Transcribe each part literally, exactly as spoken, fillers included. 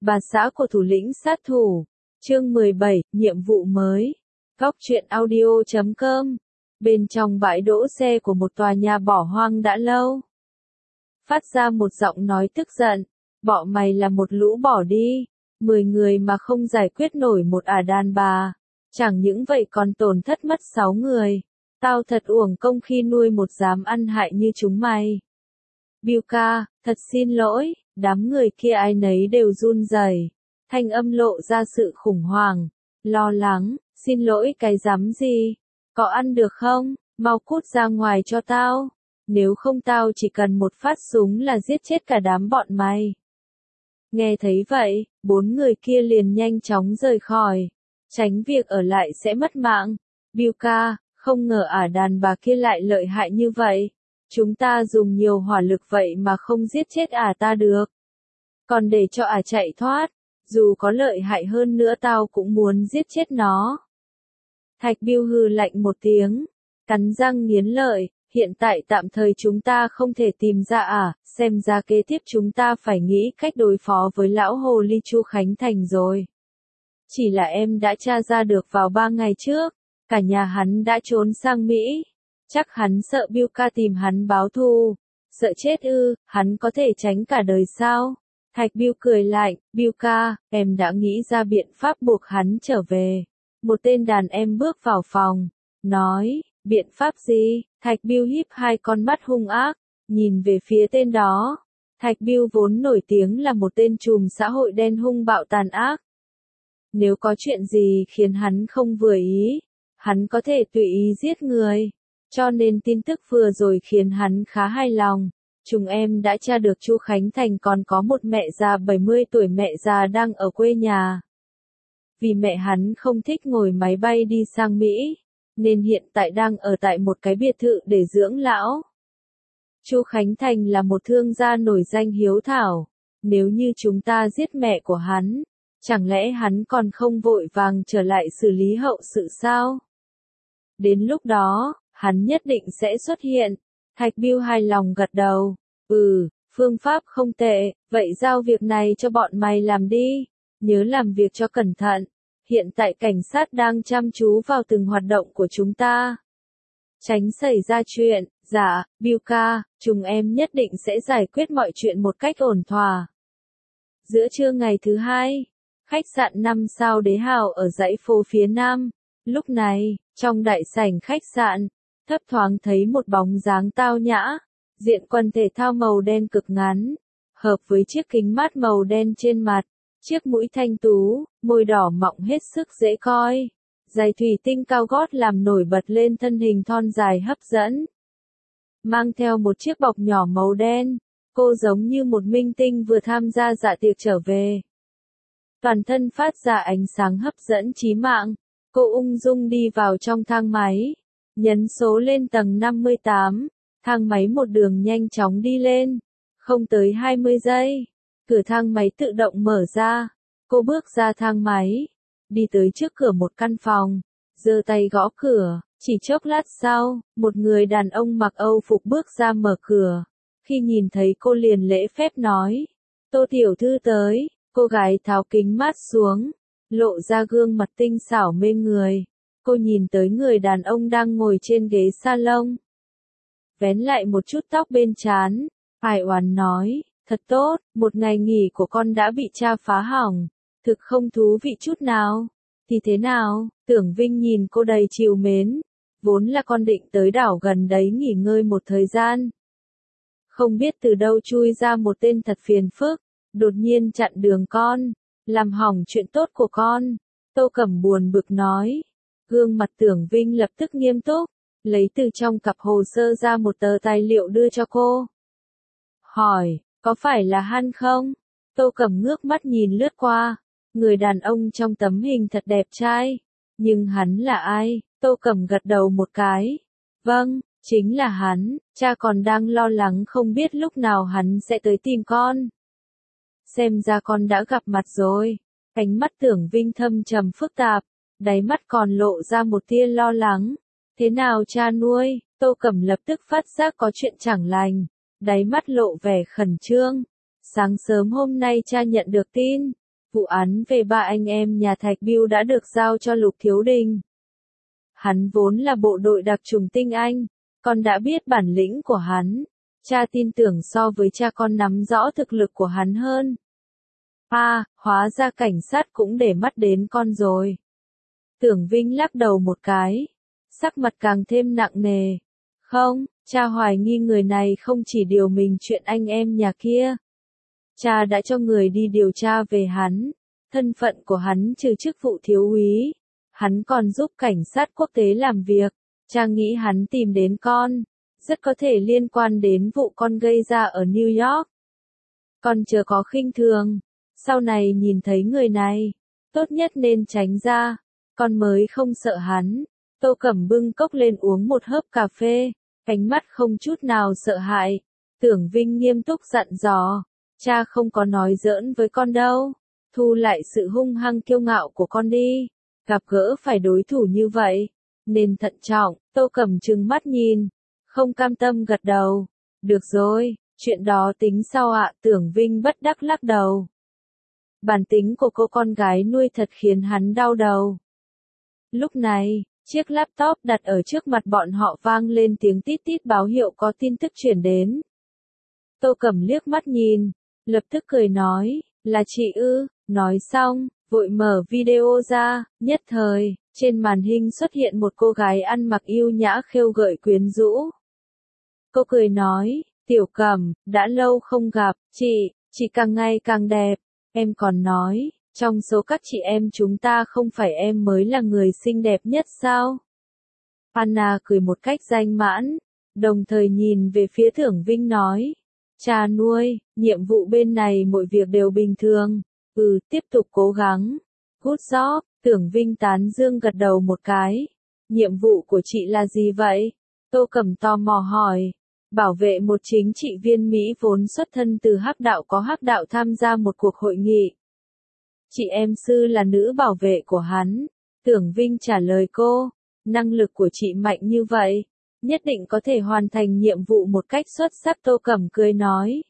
Bà xã của thủ lĩnh sát thủ. Chương mười bảy, nhiệm vụ mới. Góc truyện audio chấm com. Bên trong bãi đỗ xe của một tòa nhà bỏ hoang đã lâu, phát ra một giọng nói tức giận. Bỏ mày là một lũ bỏ đi. Mười người mà không giải quyết nổi một ả đàn bà. Chẳng những vậy còn tổn thất mất sáu người. Tao thật uổng công khi nuôi một dám ăn hại như chúng mày. Bill ca, thật xin lỗi. Đám người kia ai nấy đều run rẩy, thanh âm lộ ra sự khủng hoảng, lo lắng. Xin lỗi cái dám gì? Có ăn được không? Mau cút ra ngoài cho tao. Nếu không tao chỉ cần một phát súng là giết chết cả đám bọn mày. Nghe thấy vậy, bốn người kia liền nhanh chóng rời khỏi, tránh việc ở lại sẽ mất mạng. Bill ca, không ngờ ả đàn bà kia lại lợi hại như vậy. Chúng ta dùng nhiều hỏa lực vậy mà không giết chết ả ta được. Còn để cho ả chạy thoát, dù có lợi hại hơn nữa tao cũng muốn giết chết nó. Thạch Bill hừ lạnh một tiếng, cắn răng nghiến lợi, hiện tại tạm thời chúng ta không thể tìm ra ả, xem ra kế tiếp chúng ta phải nghĩ cách đối phó với lão hồ ly Chu Khánh Thành rồi. Chỉ là em đã tra ra được vào ba ngày trước, cả nhà hắn đã trốn sang Mỹ. Chắc hắn sợ Bill ca tìm hắn báo thù. Sợ chết ư, hắn có thể tránh cả đời sao? Thạch Bill cười lạnh, Bill ca, em đã nghĩ ra biện pháp buộc hắn trở về. Một tên đàn em bước vào phòng, nói, biện pháp gì? Thạch Bill híp hai con mắt hung ác, nhìn về phía tên đó. Thạch Bill vốn nổi tiếng là một tên trùm xã hội đen hung bạo tàn ác. Nếu có chuyện gì khiến hắn không vừa ý, hắn có thể tùy ý giết người. Cho nên tin tức vừa rồi khiến hắn khá hài lòng. Chúng em đã tra được Chu Khánh Thành còn có một mẹ già bảy mươi tuổi, mẹ già đang ở quê nhà. Vì mẹ hắn không thích ngồi máy bay đi sang Mỹ, nên hiện tại đang ở tại một cái biệt thự để dưỡng lão. Chu Khánh Thành là một thương gia nổi danh hiếu thảo. Nếu như chúng ta giết mẹ của hắn, chẳng lẽ hắn còn không vội vàng trở lại xử lý hậu sự sao? Đến lúc đó, hắn nhất định sẽ xuất hiện. Thạch Bill hài lòng gật đầu. Ừ, phương pháp không tệ, vậy giao việc này cho bọn mày làm đi. Nhớ làm việc cho cẩn thận. Hiện tại cảnh sát đang chăm chú vào từng hoạt động của chúng ta. Tránh xảy ra chuyện. Dạ, Bill ca, chúng em nhất định sẽ giải quyết mọi chuyện một cách ổn thỏa. Giữa trưa ngày thứ hai, khách sạn năm sao Đế Hào ở dãy phố phía Nam. Lúc này, trong đại sảnh khách sạn, thấp thoáng thấy một bóng dáng tao nhã, diện quần thể thao màu đen cực ngắn, hợp với chiếc kính mát màu đen trên mặt, chiếc mũi thanh tú, môi đỏ mọng hết sức dễ coi, giày thủy tinh cao gót làm nổi bật lên thân hình thon dài hấp dẫn. Mang theo một chiếc bọc nhỏ màu đen, cô giống như một minh tinh vừa tham gia dạ tiệc trở về. Toàn thân phát ra ánh sáng hấp dẫn chí mạng, cô ung dung đi vào trong thang máy. Nhấn số lên tầng năm mươi tám, thang máy một đường nhanh chóng đi lên. Không tới hai mươi giây, cửa thang máy tự động mở ra. Cô bước ra thang máy, đi tới trước cửa một căn phòng, giơ tay gõ cửa. Chỉ chốc lát sau, một người đàn ông mặc Âu phục bước ra mở cửa. Khi nhìn thấy cô liền lễ phép nói, Tô tiểu thư tới. Cô gái tháo kính mát xuống, lộ ra gương mặt tinh xảo mê người. Cô nhìn tới người đàn ông đang ngồi trên ghế salon, vén lại một chút tóc bên trán, Hải Oán nói, thật tốt, một ngày nghỉ của con đã bị cha phá hỏng, thực không thú vị chút nào. Thì thế nào? Tưởng Vinh nhìn cô đầy trìu mến, vốn là con định tới đảo gần đấy nghỉ ngơi một thời gian. Không biết từ đâu chui ra một tên thật phiền phức, đột nhiên chặn đường con, làm hỏng chuyện tốt của con. Tô Cẩm buồn bực nói. Gương mặt Tưởng Vinh lập tức nghiêm túc, lấy từ trong cặp hồ sơ ra một tờ tài liệu đưa cho cô. Hỏi, có phải là hắn không? Tô Cẩm ngước mắt nhìn lướt qua, người đàn ông trong tấm hình thật đẹp trai. Nhưng hắn là ai? Tô Cẩm gật đầu một cái. Vâng, chính là hắn, cha còn đang lo lắng không biết lúc nào hắn sẽ tới tìm con. Xem ra con đã gặp mặt rồi. Ánh mắt Tưởng Vinh thâm trầm phức tạp, đáy mắt còn lộ ra một tia lo lắng. Thế nào cha nuôi? Tô Cẩm lập tức phát giác có chuyện chẳng lành, đáy mắt lộ vẻ khẩn trương. Sáng sớm hôm nay cha nhận được tin, Vụ án về ba anh em nhà Thạch Bưu đã được giao cho Lục Thiếu Đình. Hắn vốn là bộ đội đặc trùng tinh Anh, con đã biết bản lĩnh của hắn. Cha tin tưởng so với cha con nắm rõ thực lực của hắn hơn. À, hóa ra cảnh sát cũng để mắt đến con rồi. Tưởng Vinh lắc đầu một cái, sắc mặt càng thêm nặng nề. Không, cha hoài nghi người này không chỉ điều mình chuyện anh em nhà kia. Cha đã cho người đi điều tra về hắn, thân phận của hắn trừ chức vụ thiếu úy. Hắn còn giúp cảnh sát quốc tế làm việc, cha nghĩ hắn tìm đến con, rất có thể liên quan đến vụ con gây ra ở New York. Con chớ có khinh thường, sau này nhìn thấy người này, tốt nhất nên tránh ra, con mới không sợ hắn. Tô Cẩm bưng cốc lên uống một hớp cà phê, ánh mắt không chút nào sợ hãi. Tưởng Vinh nghiêm túc dặn dò, cha không có nói giỡn với con đâu, thu lại sự hung hăng kiêu ngạo của con đi. Gặp gỡ phải đối thủ như vậy, nên thận trọng. Tô Cẩm trừng mắt nhìn, không cam tâm gật đầu. Được rồi, chuyện đó tính sau ạ. Tưởng Vinh bất đắc lắc đầu. Bản tính của cô con gái nuôi thật khiến hắn đau đầu. Lúc này, chiếc laptop đặt ở trước mặt bọn họ vang lên tiếng tít tít báo hiệu có tin tức chuyển đến. Tô Cẩm liếc mắt nhìn, lập tức cười nói, là chị ư. Nói xong, vội mở video ra, nhất thời, trên màn hình xuất hiện một cô gái ăn mặc yêu nhã khêu gợi quyến rũ. Cô cười nói, Tiểu Cẩm, đã lâu không gặp, chị, chị càng ngày càng đẹp. Em còn nói, trong số các chị em chúng ta không phải em mới là người xinh đẹp nhất sao? Anna cười một cách danh mãn, đồng thời nhìn về phía Tưởng Vinh nói, cha nuôi, nhiệm vụ bên này mọi việc đều bình thường. Ừ, tiếp tục cố gắng. Good job. Tưởng Vinh tán dương gật đầu một cái. Nhiệm vụ của chị là gì vậy? Tô Cẩm tò mò hỏi. Bảo vệ một chính trị viên Mỹ vốn xuất thân từ Hắc đạo có Hắc đạo tham gia một cuộc hội nghị. Chị em Sư là nữ bảo vệ của hắn. Tưởng Vinh trả lời cô. Năng lực của chị mạnh như vậy, nhất định có thể hoàn thành nhiệm vụ một cách xuất sắc. Tô Cẩm cười nói.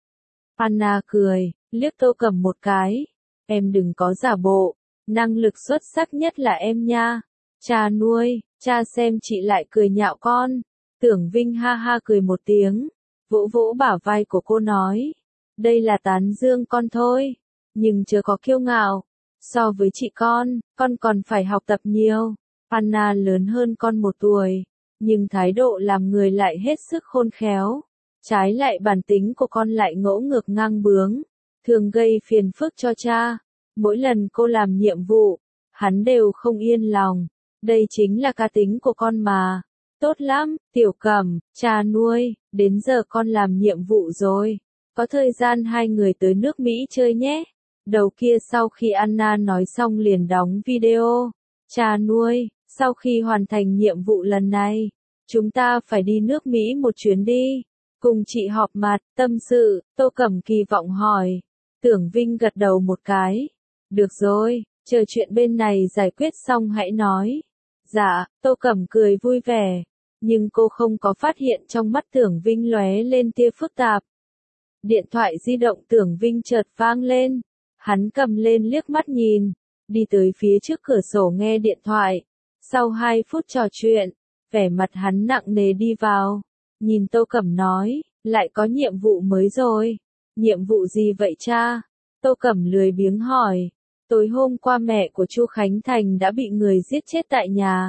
Anna cười, liếc Tô Cẩm một cái. Em đừng có giả bộ, năng lực xuất sắc nhất là em nha. Cha nuôi, cha xem chị lại cười nhạo con. Tưởng Vinh ha ha cười một tiếng, vỗ vỗ bả vai của cô nói. Đây là tán dương con thôi, nhưng chớ có kiêu ngạo. So với chị con, con còn phải học tập nhiều. Anna lớn hơn con một tuổi, nhưng thái độ làm người lại hết sức khôn khéo. Trái lại bản tính của con lại ngỗ ngược ngang bướng, thường gây phiền phức cho cha. Mỗi lần cô làm nhiệm vụ, hắn đều không yên lòng. Đây chính là cá tính của con mà. Tốt lắm, Tiểu Cẩm, cha nuôi, đến giờ con làm nhiệm vụ rồi. Có thời gian hai người tới nước Mỹ chơi nhé. Đầu kia sau khi Anna nói xong liền đóng video. Cha nuôi, sau khi hoàn thành nhiệm vụ lần này, chúng ta phải đi nước Mỹ một chuyến đi. Cùng chị họp mặt, tâm sự. Tô Cẩm kỳ vọng hỏi. Tưởng Vinh gật đầu một cái. Được rồi, chờ chuyện bên này giải quyết xong hãy nói. Dạ, Tô Cẩm cười vui vẻ. Nhưng cô không có phát hiện trong mắt Tưởng Vinh lóe lên tia phức tạp. Điện thoại di động Tưởng Vinh chợt vang lên. Hắn cầm lên liếc mắt nhìn, đi tới phía trước cửa sổ nghe điện thoại. Sau hai phút trò chuyện, vẻ mặt hắn nặng nề đi vào. Nhìn Tô Cẩm nói, lại có nhiệm vụ mới rồi. Nhiệm vụ gì vậy cha? Tô Cẩm lười biếng hỏi. Tối hôm qua mẹ của Chu Khánh Thành đã bị người giết chết tại nhà.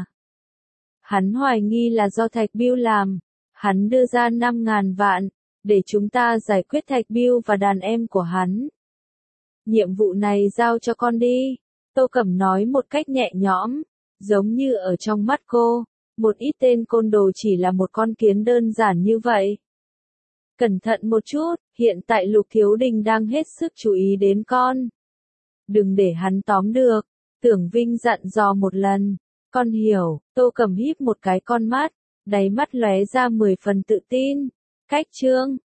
Hắn hoài nghi là do Thạch Bưu làm. Hắn đưa ra năm ngàn vạn, để chúng ta giải quyết Thạch Bưu và đàn em của hắn. Nhiệm vụ này giao cho con đi. Tô Cẩm nói một cách nhẹ nhõm, giống như ở trong mắt cô, một ít tên côn đồ chỉ là một con kiến đơn giản như vậy. Cẩn thận một chút, hiện tại Lục Thiếu Đình đang hết sức chú ý đến con. Đừng để hắn tóm được. Tưởng Vinh dặn dò một lần. Con hiểu. Tô Cẩm híp một cái con mắt, đáy mắt lóe ra mười phần tự tin. Cách chương